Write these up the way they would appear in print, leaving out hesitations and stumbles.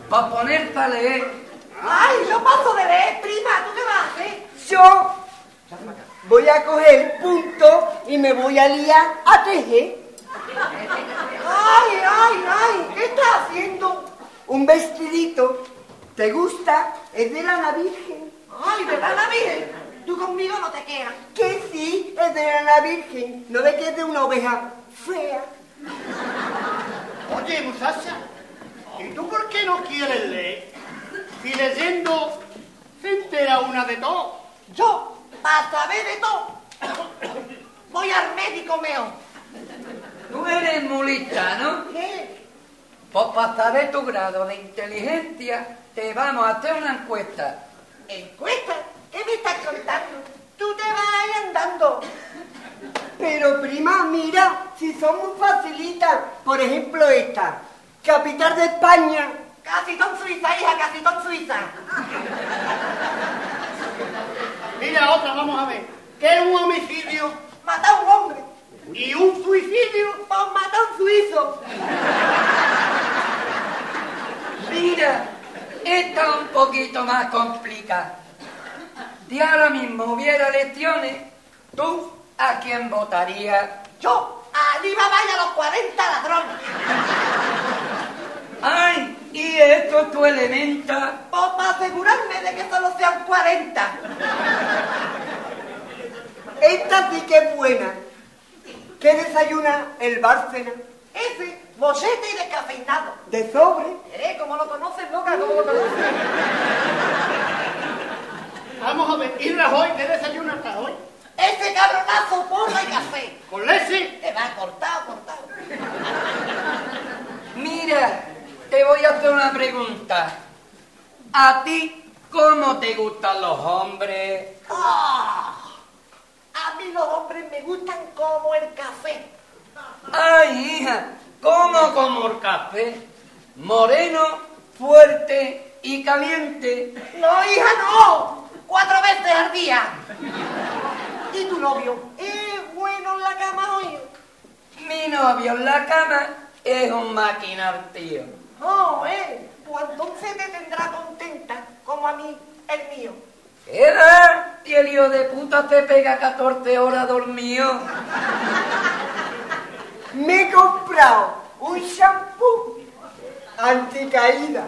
para ponerte a leer. ¡Ay, yo paso de leer, prima! ¿Tú qué vas a hacer? Yo voy a coger el punto y me voy a liar a tejer. ¡Ay, ay, ay! ¿Qué estás haciendo? Un vestidito. ¿Te gusta? Es de lana virgen. ¡Ay, de lana virgen! Tú conmigo no te quedas. Que sí, es de lana virgen. No ve que es de una oveja fea. Oye, muchacha, ¿y tú por qué no quieres leer? Si leyendo se entera una de todo. Yo, para saber de todo, voy al médico meo. Tú eres muy lista, ¿no? ¿Qué? Pues para saber tu grado de inteligencia, te vamos a hacer una encuesta. ¿Encuesta? ¿Qué me estás contando? Tú te vas ahí andando. Pero prima, mira, si son muy facilitas. Por ejemplo esta. Capital de España. Casi ton Suiza, hija, casi ton Suiza. Mira otra, vamos a ver. ¿Qué es un homicidio? Mata a un hombre. ¿Y un suicidio? Pues mata a un suizo. Mira, esta es un poquito más complicada. Si ahora mismo hubiera elecciones, ¿tú a quién votarías? Yo, a Alibaba y a los 40 ladrones. ¡Ay! ¿Y esto es tu elemento? Pues para asegurarme de que solo sean 40. Esta sí que es buena. ¿Qué desayuna el Bárcena? Ese, bollete y descafeinado. De sobre. ¿Cómo lo conoces, loca? ¿Cómo lo conoces? Vamos a ver, ¿y Rajoy? ¿Qué desayuna Rajoy? Ese cabronazo, porra y café. ¿Con leche? Te va cortado. Mira, te voy a hacer una pregunta. ¿A ti cómo te gustan los hombres? ¡Ah! A mí los hombres me gustan como el café. ¡Ay, hija! ¿Cómo como el café? Moreno, fuerte y caliente. No, hija, no. 4 veces al día. ¿Y tu novio? ¿Es bueno en la cama hoy? Mi novio en la cama es un maquinar, tío. No, pues entonces te tendrá contenta, como a mí, el mío. ¿Qué va? Y el hijo de puta te pega 14 horas dormido. Me he comprado un shampoo anticaída.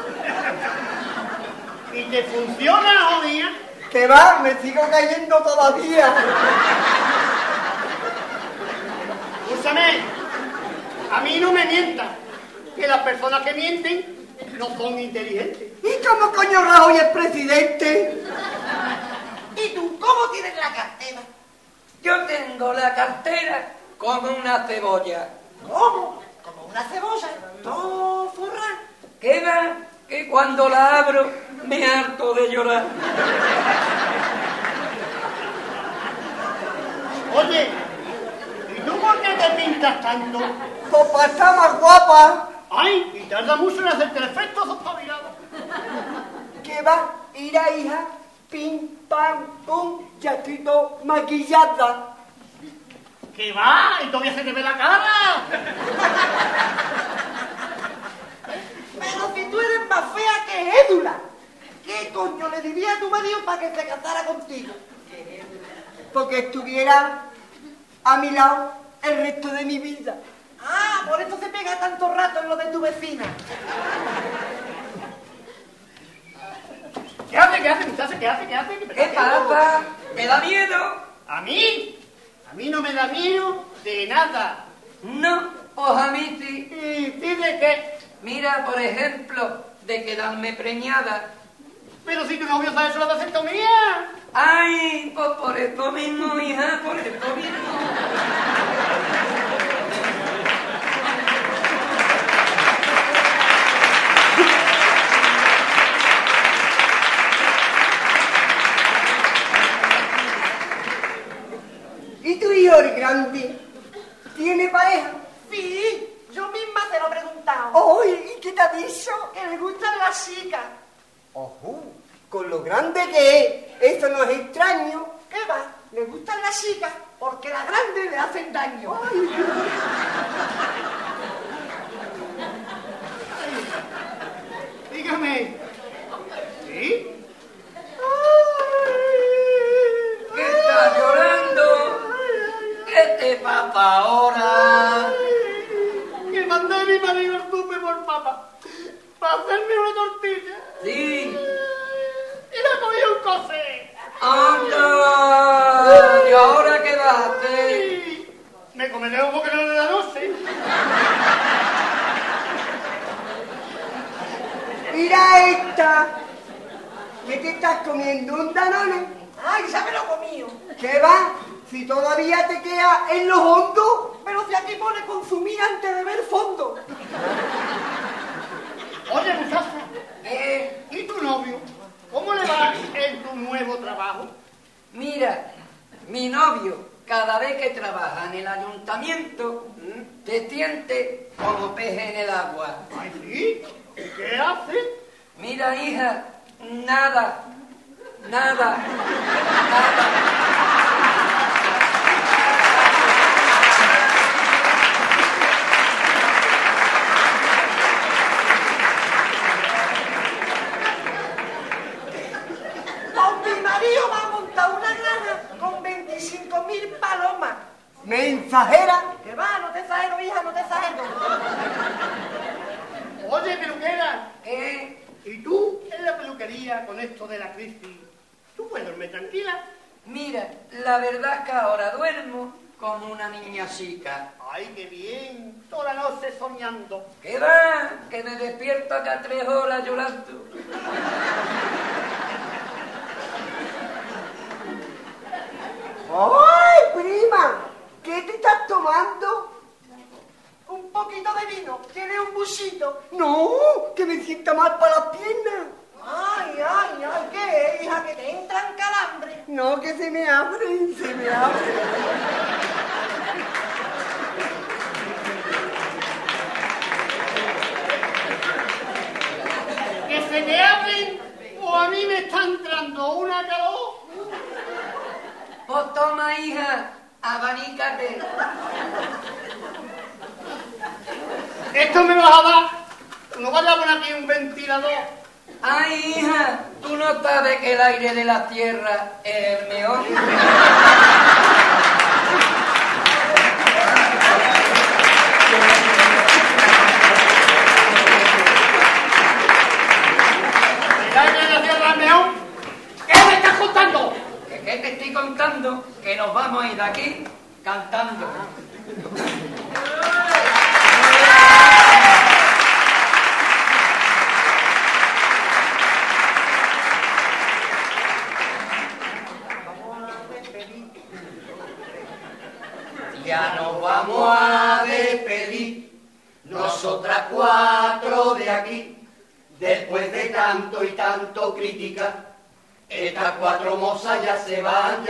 ¿Y te funciona, jodida? Que va, me sigo cayendo todavía. Escúchame, a mí no me mientas, que las personas que mienten no son inteligentes. ¿Y cómo coño Rajoy es presidente? ¿Y tú cómo tienes la cartera? Yo tengo la cartera como una cebolla. ¿Cómo? Como una cebolla. Todo forrado. ¿Qué va? Que cuando la abro me harto de llorar. Oye, ¿y tú por qué te pintas tanto? Pues para estar más guapa. Ay, y tarda mucho en hacerte el efecto, sos pavilado. Que va, ira hija, pim, pam, pum, ya estoy todo maquillada. ¿Qué va? ¿Y todavía se te ve la cara? Pero si tú eres más fea que Édula, ¿qué coño le diría a tu marido para que se casara contigo? Porque estuviera a mi lado el resto de mi vida. Ah, por eso se pega tanto rato en lo de tu vecina. ¿Qué hace, muchacha? ¿Qué hace? ¿Qué pasa? ¿Me da miedo? ¿A mí? A mí no me da miedo de nada. No, pues a mí sí. ¿Y sí de qué? Mira, por ejemplo, de quedarme preñada. Pero si tu novio sabe eso, la vasectomía. Ay, pues por esto mismo, hija, por esto mismo. ¿Y tu hijo el grande tiene pareja? Sí, yo misma te lo he preguntado. ¡Ay! ¿Y qué te ha dicho? Que le gustan las chicas. ¡Ojo! Con lo grande que es, eso no es extraño. ¿Qué va? Le gustan las chicas porque las grandes le hacen daño. para hacerme una tortilla. Sí. Y la cogí un cosé. ¡Anda! ¿Y ahora qué vas a hacer? Me comeré un poquito de la noche. Mira esta. ¿Qué te estás comiendo? ¿Un Danone? Ay, ya me lo he comido. ¿Qué va? Si todavía te queda en los hondos. Pero si aquí pone consumir antes de ver fondo. Oye, muchacha, ¿Eh? ¿y tu novio? ¿Cómo le va en tu nuevo trabajo? Mira, mi novio, cada vez que trabaja en el ayuntamiento, te siente como pez en el agua. Ay, sí. ¿Y qué hace? Mira, hija, nada. Con mi marido va a montar una granja con 25.000 palomas. Mensajera. Que va, no te exagero, hija, no te exagero. Oye, peluquera, ¿Eh? ¿y tú en la peluquería con esto de la crisis? ¿Tú puedes dormir tranquila? Mira, la verdad es que ahora duermo como una niña chica. Ay, qué bien, toda la noche soñando. ¿Qué va? Que me despierto acá 3 horas llorando. ¡Ay, prima! ¿Qué te estás tomando? Un poquito de vino, tiene un buchito. No, que me sienta mal para las piernas. Ay, ¿qué es, hija? Que te entran calambres. No, que se me abren. ¿Que se te abren o a mí me está entrando una calor? Pues toma, hija, abanícate. Esto me vas a dar. No vayas a poner aquí un ventilador. Ay, hija, tú no sabes que el aire de la tierra es el mejor. ¿El aire de la tierra es mejor? ¿Qué me estás contando? ¿Qué te estoy contando? Que nos vamos a ir de aquí cantando. Ya nos vamos a despedir, nosotras 4 de aquí, después de tanto y tanto crítica, estas 4 mozas ya se van.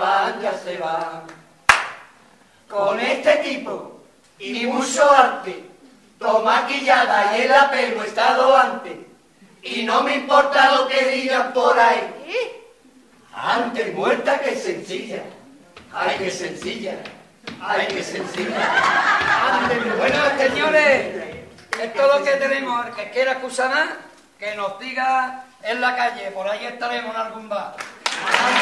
Con este tipo y mucho arte, todo maquillada y el apelo estado antes, y no me importa lo que digan por ahí. Antes muerta que sencilla, ay que sencilla. Bueno, señores, esto es lo que tenemos. El que quiera excusar más, que nos diga en la calle, por ahí estaremos en algún bar.